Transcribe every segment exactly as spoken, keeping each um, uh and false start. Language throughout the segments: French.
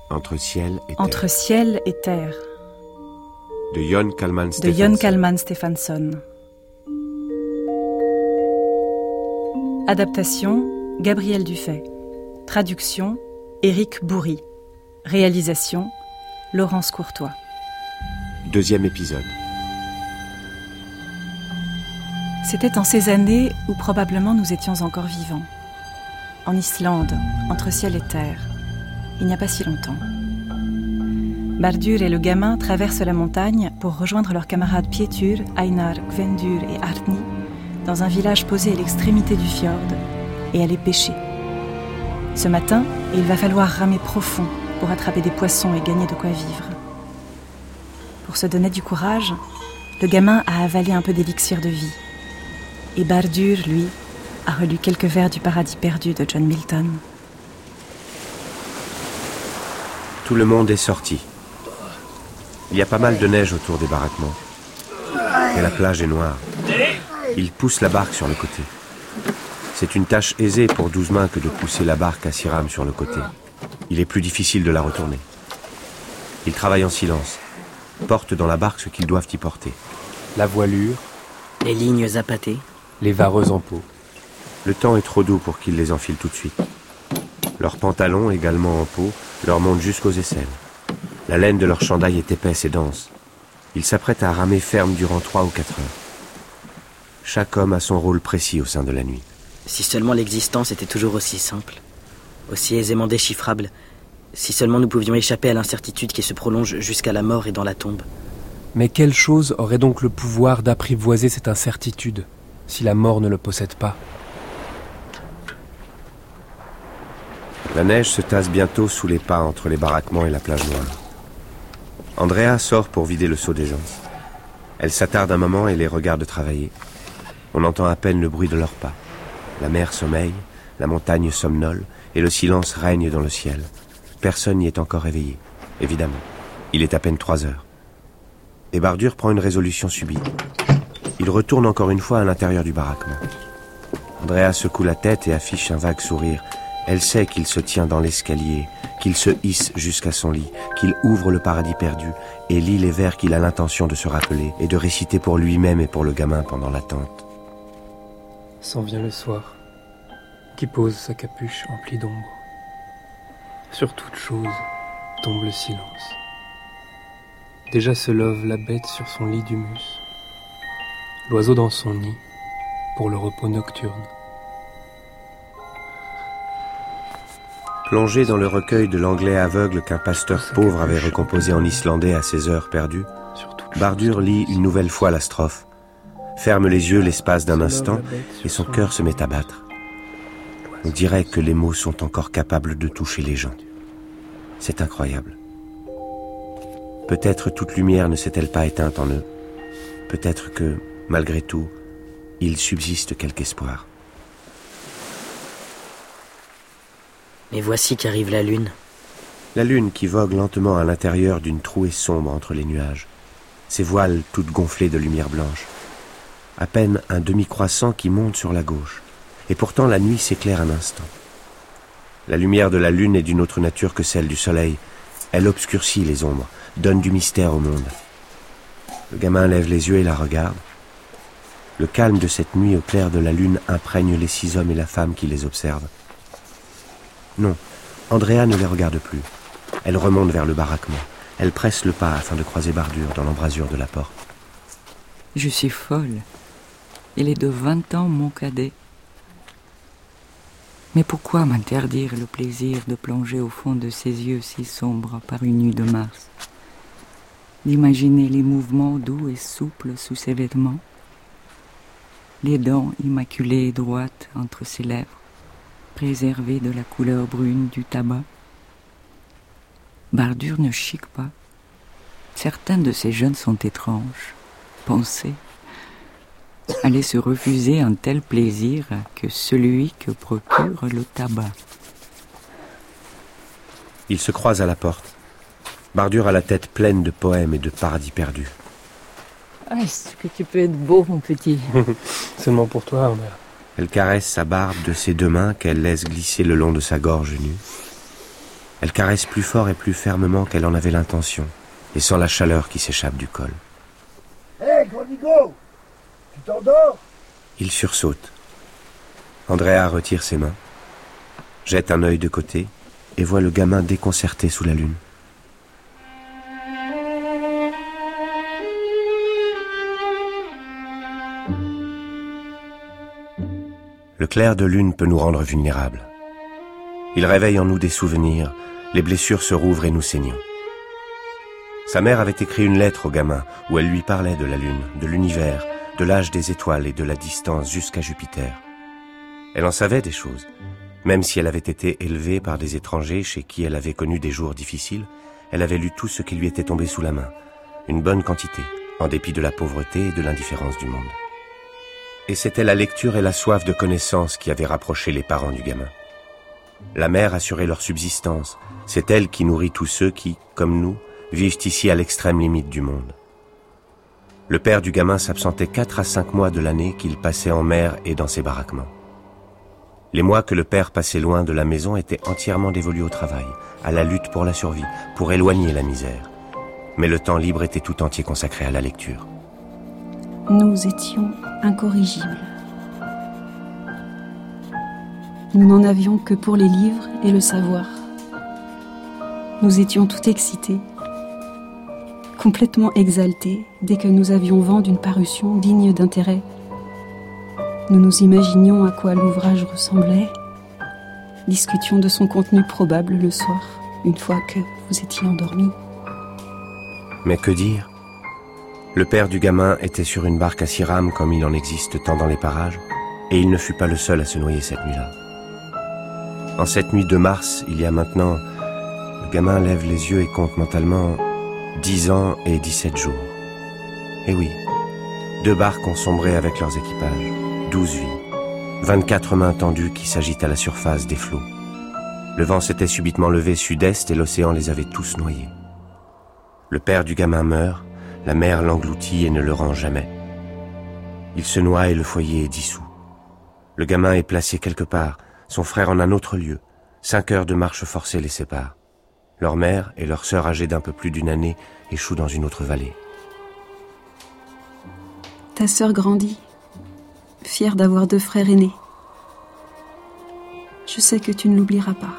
Entre ciel et terre. Entre ciel et terre. De Jon Kalman De Jon Kalman Stefánsson. Adaptation, Gabriel Dufay. Traduction, Éric Bourri. Réalisation, Laurence Courtois. Deuxième épisode. C'était en ces années où probablement nous étions encore vivants. En Islande, entre ciel et terre. Il n'y a pas si longtemps. Bardur et le gamin traversent la montagne pour rejoindre leurs camarades Pétur, Einar, Gvendur et Arni dans un village posé à l'extrémité du fjord et aller pêcher. Ce matin, il va falloir ramer profond pour attraper des poissons et gagner de quoi vivre. Pour se donner du courage, le gamin a avalé un peu d'élixir de vie. Et Bardur, lui, a relu quelques vers du Paradis perdu de John Milton. Tout le monde est sorti. Il y a pas mal de neige autour des baraquements. Et la plage est noire. Il pousse la barque sur le côté. C'est une tâche aisée pour douze mains que de pousser la barque à six rames sur le côté. Il est plus difficile de la retourner. Ils travaillent en silence, portent dans la barque ce qu'ils doivent y porter. La voilure, les lignes appâtées, les vareuses en peau. Le temps est trop doux pour qu'ils les enfilent tout de suite. Leurs pantalons, également en peau, leur montent jusqu'aux aisselles. La laine de leur chandail est épaisse et dense. Ils s'apprêtent à ramer ferme durant trois ou quatre heures. Chaque homme a son rôle précis au sein de la nuit. Si seulement l'existence était toujours aussi simple, aussi aisément déchiffrable, si seulement nous pouvions échapper à l'incertitude qui se prolonge jusqu'à la mort et dans la tombe. Mais quelle chose aurait donc le pouvoir d'apprivoiser cette incertitude, si la mort ne le possède pas ? La neige se tasse bientôt sous les pas entre les baraquements et la plage noire. Andrea sort pour vider le seau d'aisance. Elle s'attarde un moment et les regarde travailler. On entend à peine le bruit de leurs pas. La mer sommeille, la montagne somnole, et le silence règne dans le ciel. Personne n'y est encore éveillé, évidemment. Il est à peine trois heures. Et Bardur prend une résolution subite. Il retourne encore une fois à l'intérieur du baraquement. Andrea secoue la tête et affiche un vague sourire. Elle sait qu'il se tient dans l'escalier, qu'il se hisse jusqu'à son lit, qu'il ouvre le paradis perdu et lit les vers qu'il a l'intention de se rappeler et de réciter pour lui-même et pour le gamin pendant l'attente. S'en vient le soir, qui pose sa capuche emplie d'ombre. Sur toute chose tombe le silence. Déjà se love la bête sur son lit d'humus, l'oiseau dans son nid pour le repos nocturne. Plongé dans le recueil de l'anglais aveugle qu'un pasteur pauvre avait recomposé en islandais à ses heures perdues, Bardur lit une nouvelle fois la strophe, ferme les yeux l'espace d'un instant et son cœur se met à battre. On dirait que les mots sont encore capables de toucher les gens. C'est incroyable. Peut-être toute lumière ne s'est-elle pas éteinte en eux. Peut-être que, malgré tout, il subsiste quelque espoir. Mais voici qu'arrive la lune. La lune qui vogue lentement à l'intérieur d'une trouée sombre entre les nuages. Ses voiles toutes gonflées de lumière blanche. À peine un demi-croissant qui monte sur la gauche. Et pourtant la nuit s'éclaire un instant. La lumière de la lune est d'une autre nature que celle du soleil. Elle obscurcit les ombres, donne du mystère au monde. Le gamin lève les yeux et la regarde. Le calme de cette nuit au clair de la lune imprègne les six hommes et la femme qui les observent. Non, Andrea ne les regarde plus. Elle remonte vers le baraquement. Elle presse le pas afin de croiser Bardur dans l'embrasure de la porte. Je suis folle. Il est de vingt ans mon cadet. Mais pourquoi m'interdire le plaisir de plonger au fond de ses yeux si sombres par une nuit de mars? D'imaginer les mouvements doux et souples sous ses vêtements, les dents immaculées et droites entre ses lèvres, préservées de la couleur brune du tabac. Bardur ne chique pas. Certains de ces jeunes sont étranges. Pensez, aller se refuser un tel plaisir que celui que procure le tabac. Ils se croisent à la porte. Bardur a la tête pleine de poèmes et de paradis perdus. Ah, est-ce que tu peux être beau, mon petit? Seulement pour toi, Andrea. Elle caresse sa barbe de ses deux mains qu'elle laisse glisser le long de sa gorge nue. Elle caresse plus fort et plus fermement qu'elle en avait l'intention, et sent la chaleur qui s'échappe du col. Hé, hey, Grandigo, tu t'endors? Il sursaute. Andrea retire ses mains, jette un œil de côté et voit le gamin déconcerté sous la lune. Le clair de lune peut nous rendre vulnérables. Il réveille en nous des souvenirs, les blessures se rouvrent et nous saignons. Sa mère avait écrit une lettre au gamin où elle lui parlait de la lune, de l'univers, de l'âge des étoiles et de la distance jusqu'à Jupiter. Elle en savait des choses. Même si elle avait été élevée par des étrangers chez qui elle avait connu des jours difficiles, elle avait lu tout ce qui lui était tombé sous la main, une bonne quantité, en dépit de la pauvreté et de l'indifférence du monde. Et c'était la lecture et la soif de connaissance qui avaient rapproché les parents du gamin. La mère assurait leur subsistance, c'est elle qui nourrit tous ceux qui, comme nous, vivent ici à l'extrême limite du monde. Le père du gamin s'absentait quatre à cinq mois de l'année qu'il passait en mer et dans ses baraquements. Les mois que le père passait loin de la maison étaient entièrement dévolus au travail, à la lutte pour la survie, pour éloigner la misère. Mais le temps libre était tout entier consacré à la lecture. Nous étions incorrigibles. Nous n'en avions que pour les livres et le savoir. Nous étions tout excités, complètement exaltés dès que nous avions vent d'une parution digne d'intérêt. Nous nous imaginions à quoi l'ouvrage ressemblait, discutions de son contenu probable le soir, une fois que vous étiez endormis. Mais que dire ? Le père du gamin était sur une barque à six rames comme il en existe tant dans les parages, et il ne fut pas le seul à se noyer cette nuit-là. En cette nuit de mars, il y a maintenant, le gamin lève les yeux et compte mentalement dix ans et dix-sept jours. Et oui, deux barques ont sombré avec leurs équipages, douze vies, vingt-quatre mains tendues qui s'agitent à la surface des flots. Le vent s'était subitement levé sud-est et l'océan les avait tous noyés. Le père du gamin meurt, la mer l'engloutit et ne le rend jamais. Il se noie et le foyer est dissous. Le gamin est placé quelque part, son frère en un autre lieu. Cinq heures de marche forcée les séparent. Leur mère et leur sœur âgée d'un peu plus d'une année échouent dans une autre vallée. Ta sœur grandit, fière d'avoir deux frères aînés. Je sais que tu ne l'oublieras pas.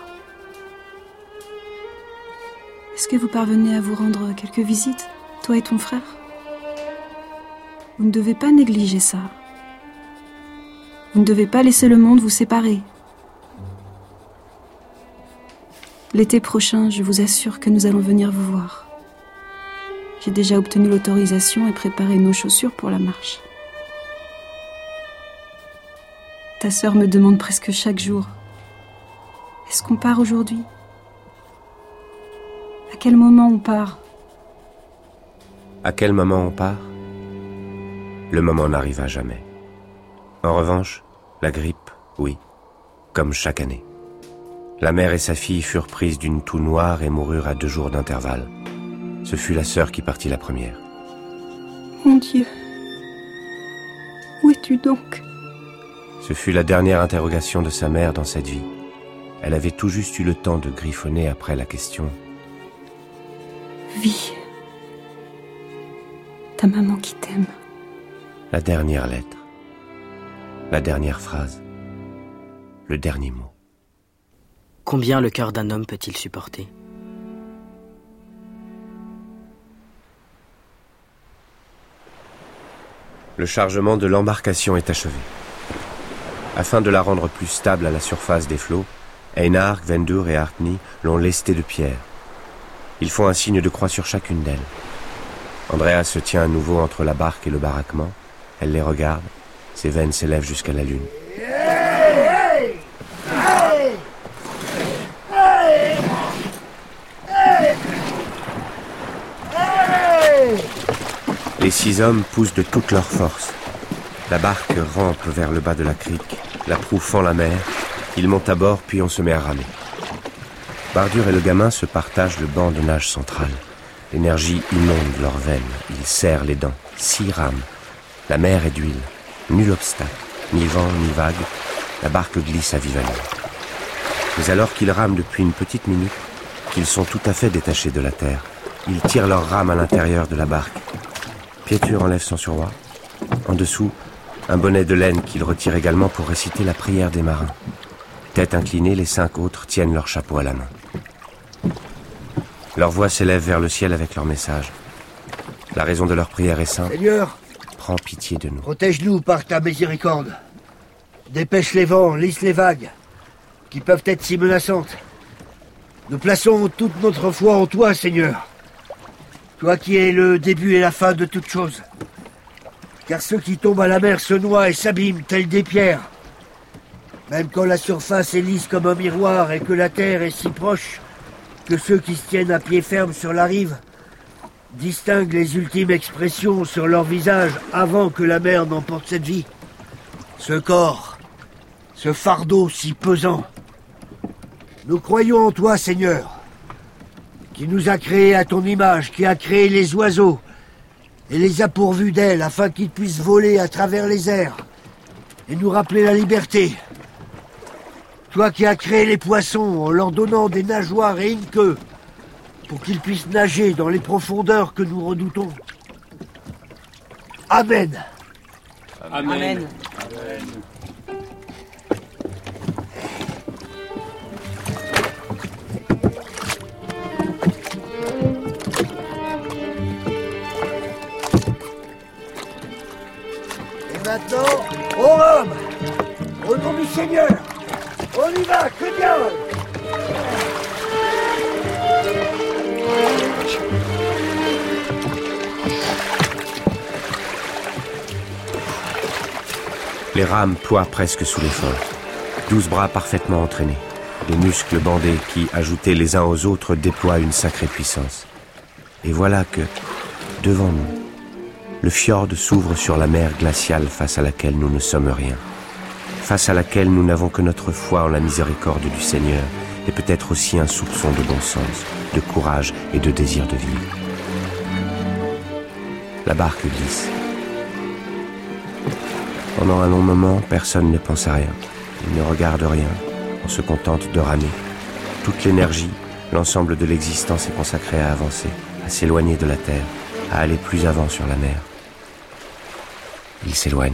Est-ce que vous parvenez à vous rendre quelques visites, toi et ton frère? Vous ne devez pas négliger ça. Vous ne devez pas laisser le monde vous séparer. L'été prochain, je vous assure que nous allons venir vous voir. J'ai déjà obtenu l'autorisation et préparé nos chaussures pour la marche. Ta sœur me demande presque chaque jour: est-ce qu'on part aujourd'hui? À quel moment on part? À quel moment on part? Le moment n'arriva jamais. En revanche, la grippe, oui, comme chaque année. La mère et sa fille furent prises d'une toux noire et moururent à deux jours d'intervalle. Ce fut la sœur qui partit la première. Mon Dieu, où es-tu donc? Ce fut la dernière interrogation de sa mère dans cette vie. Elle avait tout juste eu le temps de griffonner après la question. Vie. Ta maman qui t'aime. La dernière lettre. La dernière phrase. Le dernier mot. Combien le cœur d'un homme peut-il supporter? Le chargement de l'embarcation est achevé. Afin de la rendre plus stable à la surface des flots, Einar, Gvendur et Artni l'ont lestée de pierre. Ils font un signe de croix sur chacune d'elles. Andrea se tient à nouveau entre la barque et le baraquement. Elle les regarde, ses veines s'élèvent jusqu'à la lune. Les six hommes poussent de toute leur force. La barque rampe vers le bas de la crique, la proue fend la mer, ils montent à bord puis on se met à ramer. Bardur et le gamin se partagent le banc de nage central. L'énergie inonde leurs veines, ils serrent les dents, six rames. La mer est d'huile, nul obstacle, ni vent ni vague, la barque glisse à vive allure. Mais alors qu'ils rament depuis une petite minute, qu'ils sont tout à fait détachés de la terre. Ils tirent leurs rames à l'intérieur de la barque. Pietur enlève son surroi. En dessous, un bonnet de laine qu'il retire également pour réciter la prière des marins. Tête inclinée, les cinq autres tiennent leur chapeau à la main. Leur voix s'élève vers le ciel avec leur message. La raison de leur prière est simple. Seigneur, prends pitié de nous. Protège-nous par ta miséricorde. Dépêche les vents, lisse les vagues, qui peuvent être si menaçantes. Nous plaçons toute notre foi en toi, Seigneur. Toi qui es le début et la fin de toutes choses. Car ceux qui tombent à la mer se noient et s'abîment tels des pierres. Même quand la surface est lisse comme un miroir et que la terre est si proche que ceux qui se tiennent à pied ferme sur la rive distinguent les ultimes expressions sur leur visage avant que la mer n'emporte cette vie. Ce corps, ce fardeau si pesant. Nous croyons en toi, Seigneur, qui nous a créés à ton image, qui a créé les oiseaux et les a pourvus d'ailes afin qu'ils puissent voler à travers les airs et nous rappeler la liberté. Toi qui as créé les poissons en leur donnant des nageoires et une queue pour qu'ils puissent nager dans les profondeurs que nous redoutons. Amen. Amen. Amen. Amen. Et maintenant, au Rome, au nom du Seigneur, on y va, que bien. Les rames ploient presque sous l'effort. Douze bras parfaitement entraînés. Des muscles bandés qui, ajoutés les uns aux autres, déploient une sacrée puissance. Et voilà que, devant nous, le fjord s'ouvre sur la mer glaciale face à laquelle nous ne sommes rien. Face à laquelle nous n'avons que notre foi en la miséricorde du Seigneur et peut-être aussi un soupçon de bon sens, de courage et de désir de vivre. La barque glisse. Pendant un long moment, personne ne pense à rien. Il ne regarde rien. On se contente de ramer. Toute l'énergie, l'ensemble de l'existence est consacrée à avancer, à s'éloigner de la terre, à aller plus avant sur la mer. Il s'éloigne.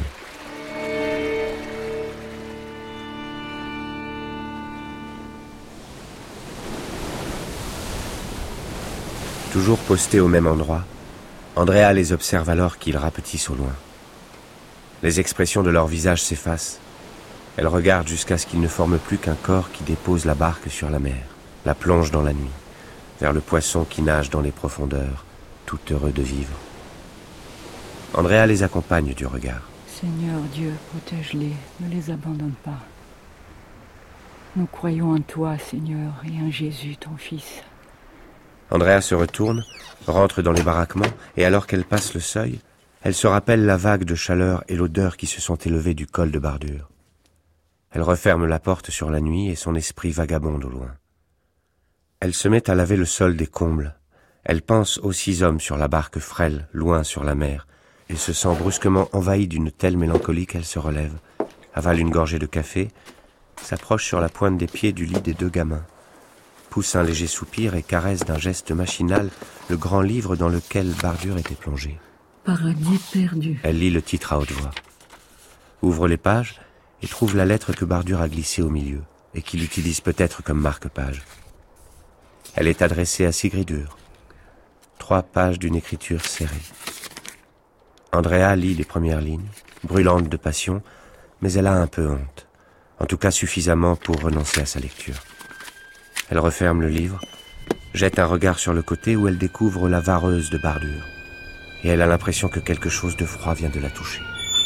Toujours postés au même endroit, Andrea les observe alors qu'ils rapetissent au loin. Les expressions de leur visage s'effacent. Elle regarde jusqu'à ce qu'il ne forme plus qu'un corps qui dépose la barque sur la mer, la plonge dans la nuit, vers le poisson qui nage dans les profondeurs, tout heureux de vivre. Andrea les accompagne du regard. Seigneur Dieu, protège-les, ne les abandonne pas. Nous croyons en toi, Seigneur, et en Jésus, ton Fils. Andrea se retourne, rentre dans les baraquements, et alors qu'elle passe le seuil, elle se rappelle la vague de chaleur et l'odeur qui se sont élevées du col de Bardure. Elle referme la porte sur la nuit et son esprit vagabonde au loin. Elle se met à laver le sol des combles. Elle pense aux six hommes sur la barque frêle, loin sur la mer, et se sent brusquement envahie d'une telle mélancolie qu'elle se relève, avale une gorgée de café, s'approche sur la pointe des pieds du lit des deux gamins, pousse un léger soupir et caresse d'un geste machinal le grand livre dans lequel Bardure était plongé. Paradis perdu. Elle lit le titre à haute voix, ouvre les pages et trouve la lettre que Bardure a glissée au milieu et qu'il utilise peut-être comme marque-page. Elle est adressée à Sigridur. Trois pages d'une écriture serrée. Andrea lit les premières lignes, brûlante de passion, mais elle a un peu honte, en tout cas suffisamment pour renoncer à sa lecture. Elle referme le livre, jette un regard sur le côté où elle découvre la vareuse de Bardure, et elle a l'impression que quelque chose de froid vient de la toucher.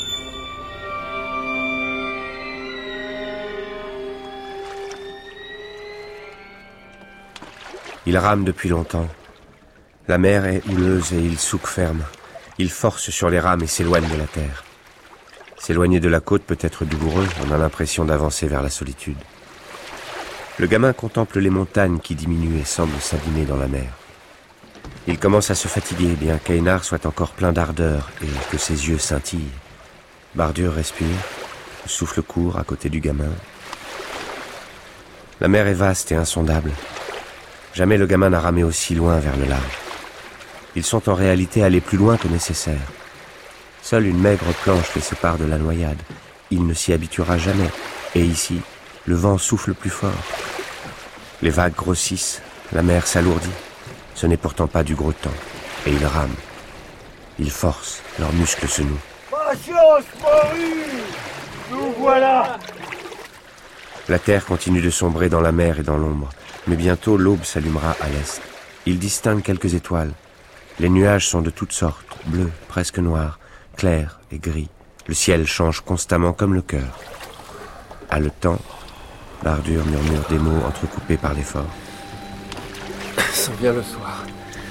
Il rame depuis longtemps. La mer est houleuse et il souque ferme. Il force sur les rames et s'éloigne de la terre. S'éloigner de la côte peut être douloureux, on a l'impression d'avancer vers la solitude. Le gamin contemple les montagnes qui diminuent et semblent s'abîmer dans la mer. Il commence à se fatiguer, bien qu'Einar soit encore plein d'ardeur et que ses yeux scintillent. Bardure respire, le souffle court à côté du gamin. La mer est vaste et insondable. Jamais le gamin n'a ramé aussi loin vers le large. Ils sont en réalité allés plus loin que nécessaire. Seule une maigre planche les sépare de la noyade. Il ne s'y habituera jamais. Et ici, le vent souffle plus fort. Les vagues grossissent, la mer s'alourdit. Ce n'est pourtant pas du gros temps. Et ils rament. Ils forcent, leurs muscles se nouent. Patience, Maurice! Nous voilà! La terre continue de sombrer dans la mer et dans l'ombre. Mais bientôt, l'aube s'allumera à l'est. Ils distinguent quelques étoiles. Les nuages sont de toutes sortes, bleus, presque noirs, clairs et gris. Le ciel change constamment comme le cœur. Haletant, Bardur murmure des mots entrecoupés par l'effort. S'en vient le soir,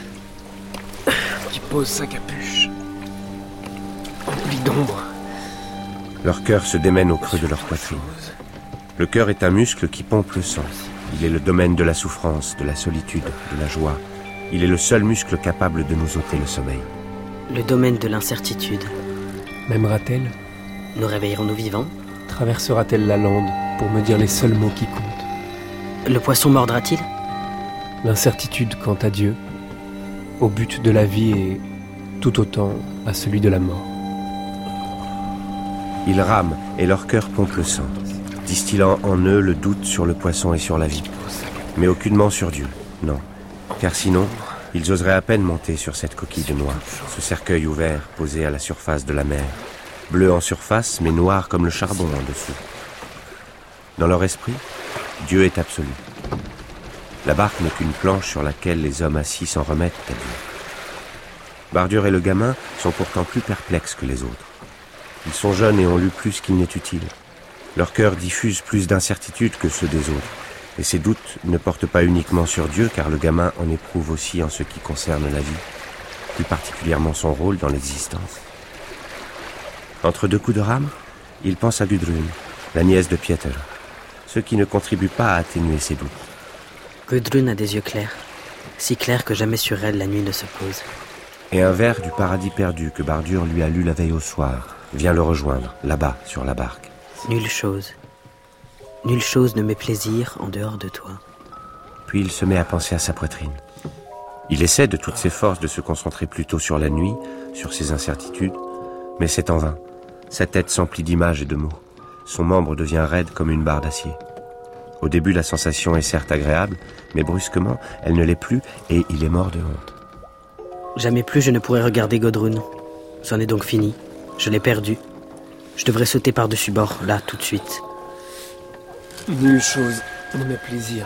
qui pose sa capuche, emplie d'ombre. Leur cœur se démène au creux de leur poitrine. Le cœur est un muscle qui pompe le sang. Il est le domaine de la souffrance, de la solitude, de la joie. Il est le seul muscle capable de nous ôter le sommeil. Le domaine de l'incertitude. M'aimera-t-elle? Nous réveillerons-nous vivants? Traversera-t-elle la lande pour me dire les seuls mots qui comptent? Le poisson mordra-t-il? L'incertitude quant à Dieu, au but de la vie et tout autant à celui de la mort. Ils rament et leur cœur pompe le sang, distillant en eux le doute sur le poisson et sur la vie. Mais aucunement sur Dieu, non. Car sinon, ils oseraient à peine monter sur cette coquille de noix, ce cercueil ouvert posé à la surface de la mer, bleu en surface mais noir comme le charbon en dessous. Dans leur esprit, Dieu est absolu. La barque n'est qu'une planche sur laquelle les hommes assis s'en remettent à Dieu. Bardur et le gamin sont pourtant plus perplexes que les autres. Ils sont jeunes et ont lu plus qu'il n'est utile. Leur cœur diffuse plus d'incertitudes que ceux des autres. Et ces doutes ne portent pas uniquement sur Dieu, car le gamin en éprouve aussi en ce qui concerne la vie, plus particulièrement son rôle dans l'existence. Entre deux coups de rame, il pense à Gudrun, la nièce de Pieter, ce qui ne contribue pas à atténuer ses doutes. Gudrun a des yeux clairs, si clairs que jamais sur elle la nuit ne se pose. Et un vers du paradis perdu que Bardur lui a lu la veille au soir vient le rejoindre, là-bas, sur la barque. Nulle chose, nulle chose ne m'est plaisir en dehors de toi. Puis il se met à penser à sa poitrine. Il essaie de toutes ses forces de se concentrer plutôt sur la nuit, sur ses incertitudes, mais c'est en vain. Sa tête s'emplit d'images et de mots. Son membre devient raide comme une barre d'acier. Au début, la sensation est certes agréable, mais brusquement, elle ne l'est plus et il est mort de honte. Jamais plus je ne pourrai regarder Gudrun. C'en est donc fini. Je l'ai perdue. Je devrais sauter par-dessus bord, là, tout de suite. Nulle chose ne m'est plaisir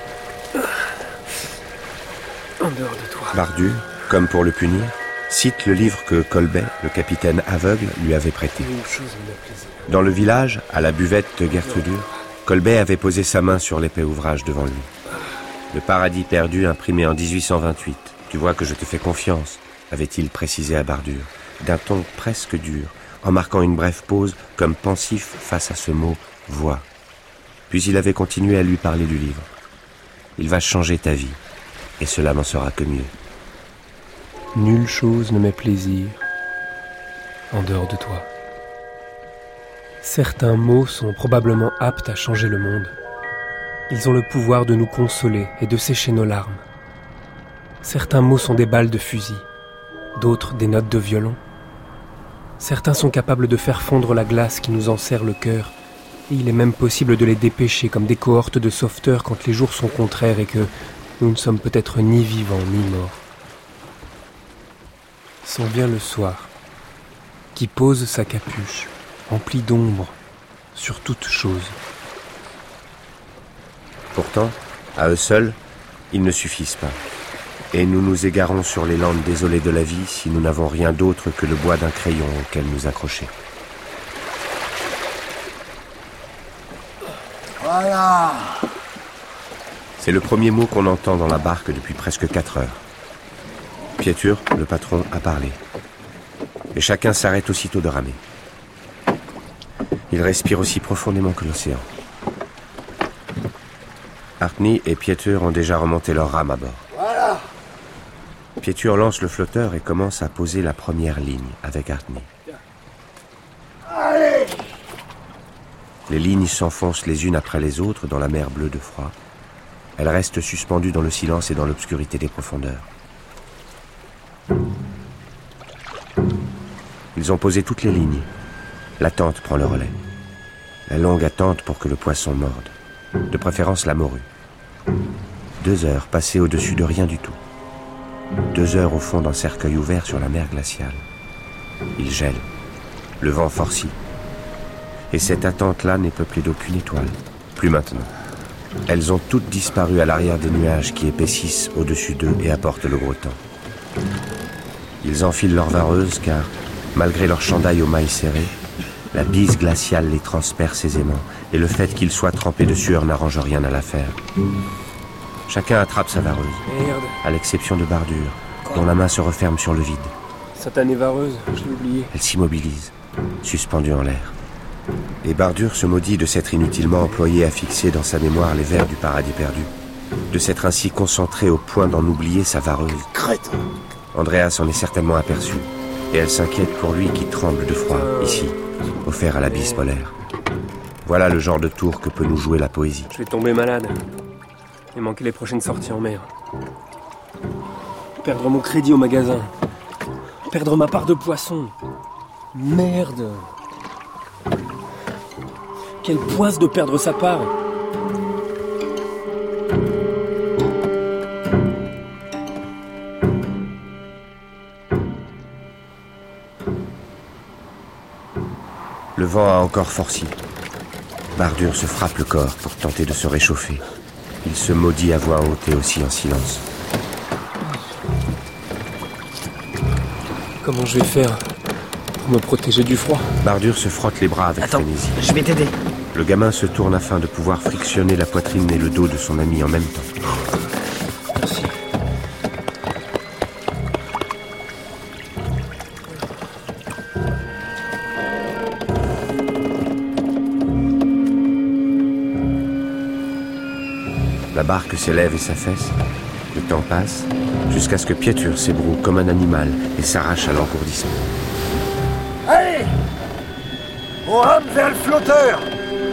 en dehors de toi. Bardur, comme pour le punir, cite le livre que Kolbet, le capitaine aveugle, lui avait prêté. Nulle chose ne m'est plaisir. Dans le village, à la buvette de Gertrudur, Kolbet avait posé sa main sur l'épais ouvrage devant lui. Le paradis perdu imprimé en dix-huit cent vingt-huit. Tu vois que je te fais confiance, avait-il précisé à Bardur, d'un ton presque dur, en marquant une brève pause comme pensif face à ce mot « voix ». Puis il avait continué à lui parler du livre. Il va changer ta vie, et cela n'en sera que mieux. Nulle chose ne m'est plaisir en dehors de toi. Certains mots sont probablement aptes à changer le monde. Ils ont le pouvoir de nous consoler et de sécher nos larmes. Certains mots sont des balles de fusil, d'autres des notes de violon. Certains sont capables de faire fondre la glace qui nous enserre le cœur, et il est même possible de les dépêcher comme des cohortes de sauveteurs quand les jours sont contraires et que nous ne sommes peut-être ni vivants ni morts. S'en vient le soir, qui pose sa capuche, emplie d'ombre, sur toute chose. Pourtant, à eux seuls, ils ne suffisent pas. Et nous nous égarons sur les landes désolées de la vie si nous n'avons rien d'autre que le bois d'un crayon auquel nous accrocher. Voilà! C'est le premier mot qu'on entend dans la barque depuis presque quatre heures. Pietur, le patron, a parlé. Et chacun s'arrête aussitôt de ramer. Il respire aussi profondément que l'océan. Artni et Pietur ont déjà remonté leur rame à bord. Voilà! Pietur lance le flotteur et commence à poser la première ligne avec Artni. Allez! Les lignes s'enfoncent les unes après les autres dans la mer bleue de froid. Elle reste suspendue dans le silence et dans l'obscurité des profondeurs. Ils ont posé toutes les lignes. L'attente prend le relais. La longue attente pour que le poisson morde. De préférence la morue. Deux heures passées au-dessus de rien du tout. Deux heures au fond d'un cercueil ouvert sur la mer glaciale. Il gèle. Le vent forcit. Et cette attente-là n'est peuplée d'aucune étoile. Plus maintenant. Elles ont toutes disparu à l'arrière des nuages qui épaississent au-dessus d'eux et apportent le gros temps. Ils enfilent leurs vareuses car, malgré leur chandail aux mailles serrées, la bise glaciale les transperce aisément et le fait qu'ils soient trempés de sueur n'arrange rien à l'affaire. Chacun attrape sa vareuse, Merde. à l'exception de Bardure, dont la main se referme sur le vide. Satanée vareuse, je l'ai oublié. Elle s'immobilise, suspendue en l'air. Et Bardure se maudit de s'être inutilement employé à fixer dans sa mémoire les vers du paradis perdu, de s'être ainsi concentré au point d'en oublier sa vareuse. Crétin. Andrea s'en est certainement aperçue, et elle s'inquiète pour lui qui tremble de froid, ici, offert à la bise polaire. Voilà le genre de tour que peut nous jouer la poésie. Je vais tomber malade. Et manquer les prochaines sorties en mer. Perdre mon crédit au magasin. Perdre ma part de poisson. Merde. Quelle poisse de perdre sa part. Le vent a encore forci. Bardure se frappe le corps pour tenter de se réchauffer. Il se maudit à voix haute et aussi en silence. Comment je vais faire pour me protéger du froid? Bardure se frotte les bras avec Attends, frénésie. je vais t'aider. Le gamin se tourne afin de pouvoir frictionner la poitrine et le dos de son ami en même temps. Merci. La barque s'élève et s'affaisse. Le temps passe, jusqu'à ce que Pietur s'ébroue comme un animal et s'arrache à l'engourdissement. Allez! On rame vers le flotteur!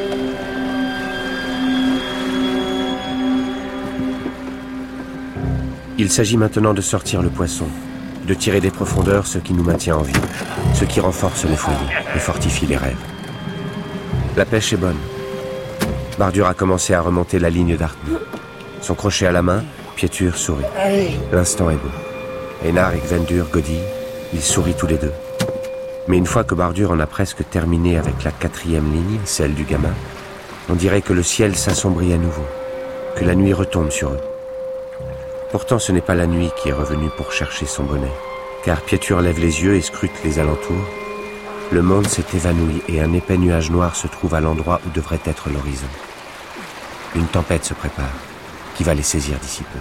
Il s'agit maintenant de sortir le poisson, de tirer des profondeurs ce qui nous maintient en vie, ce qui renforce les foyers et fortifie les rêves. La pêche est bonne. Bardure a commencé à remonter la ligne d'Artny. Son crochet à la main, Pietur sourit. L'instant est beau. Einar et Gvendur godillent, ils sourient tous les deux. Mais une fois que Bardure en a presque terminé avec la quatrième ligne, celle du gamin, on dirait que le ciel s'assombrit à nouveau, que la nuit retombe sur eux. Pourtant ce n'est pas la nuit qui est revenue pour chercher son bonnet, car Pietur lève les yeux et scrute les alentours. Le monde s'est évanoui et un épais nuage noir se trouve à l'endroit où devrait être l'horizon. Une tempête se prépare, qui va les saisir d'ici peu.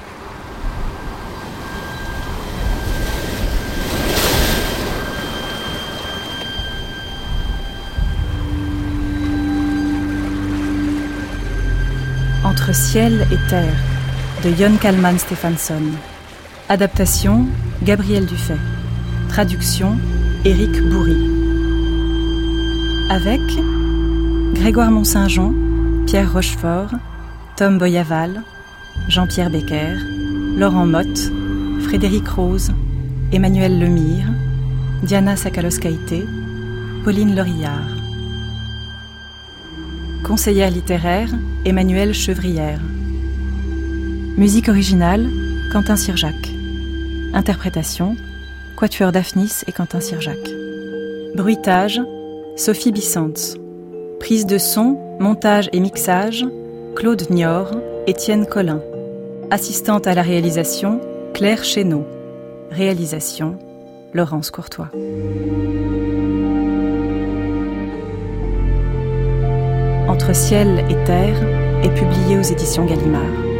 Entre ciel et terre, de Jon Kalman Stephansson. Adaptation, Gabriel Dufay. Traduction, Éric Bourri. Avec Grégoire Mont-Saint-Jean, Pierre Rochefort, Tom Boyaval, Jean-Pierre Becker, Laurent Motte, Frédéric Rose, Emmanuel Lemire, Diana Sakalos-Kaïté, Pauline Lorillard. Conseillère littéraire, Emmanuelle Chevrière. Musique originale, Quentin Sirjac. Interprétation, Quatuor Daphnis et Quentin Sirjac. Bruitage, Sophie Bissantz. Prise de son, montage et mixage, Claude Nior, Étienne Collin. Assistante à la réalisation, Claire Chénaud. Réalisation, Laurence Courtois. Entre ciel et terre est publié aux éditions Gallimard.